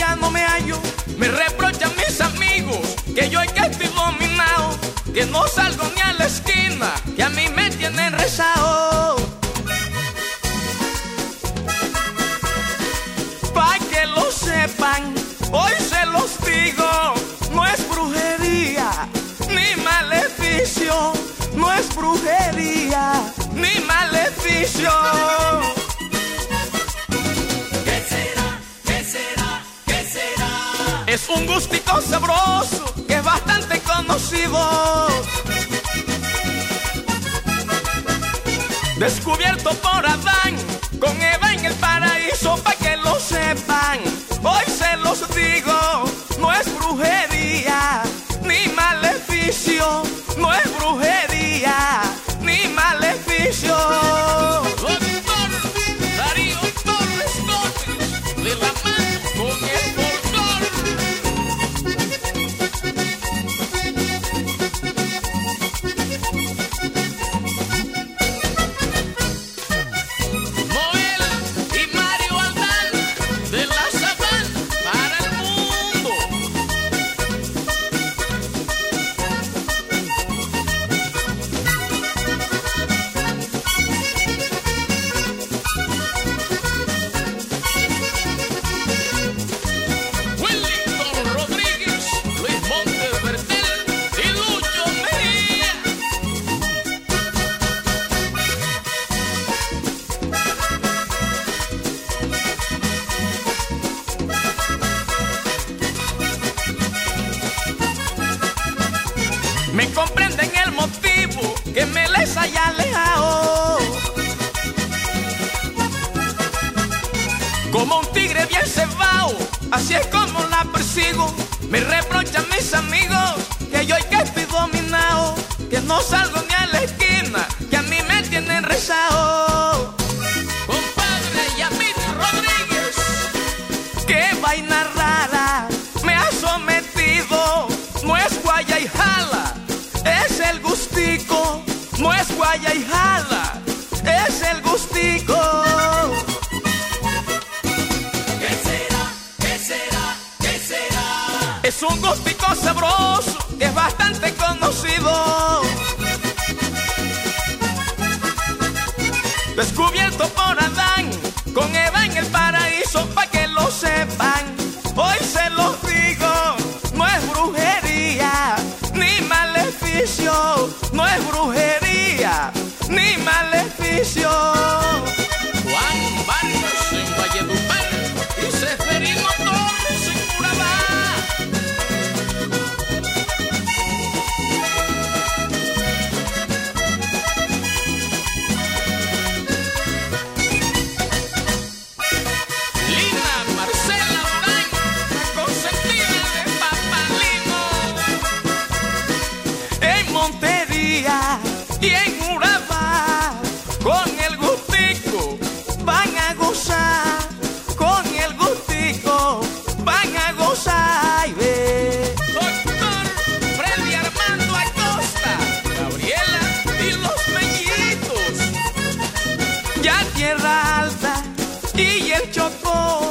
ya no me hallo. Me reprochan mis amigos que yo que estoy dominado, que no salgo ni a la esquina, que a mí me tienen rezado. Pa' que lo sepan, hoy se los digo, no es brujería ni maleficio, no es brujería ni maleficio. ¿Qué será? ¿Qué será? ¿Qué será? Es un gustico sabroso que es bastante conocido, descubierto por Adán con Eva en el paraíso. Pa' que lo sepan, hoy se los digo, no es brujería ni maleficio, no es brujería ni maleficio. Doctor Darío Torres Gómez, de la mano con el folclor. Noel y Mario Aldana, de la sabana para el mundo. Wellington Rodríguez, Luis Montes Bertel y Lucho Mejía. Me comprenden el motivo que me les haya alejado, como un tigre bien cebado, así es como la persigo. Me reprochan mis amigos que yo que estoy dominado, que no salgo ni a la esquina, que a mí me tienen rezado. Compadre Yamit Rodríguez, Qué vaina rara me ha sometido, no es guaya y jala, es el gustico, no es guaya y jala, es el gustico. ¿Qué será? ¿Qué será? ¿Qué será? Es un gustico sabroso que es bastante conocido, descubierto por Adán con Eva en el paraíso. Pa' que lo sepan, hoy se los digo, no es brujería ni maleficio, no es brujería ni maleficio. Juan Vargas en Valledupar y Seferino Torres en Urabá. Lina Marcela Durán, la consentida de Papalino. En Montería y en Urabá, con el gustico van a gozar, con el gustico van a gozar. Y ve, Doctor Freddy Armando Acosta, Gabriela y los mellitos. ya Tierra Alta y el Chocó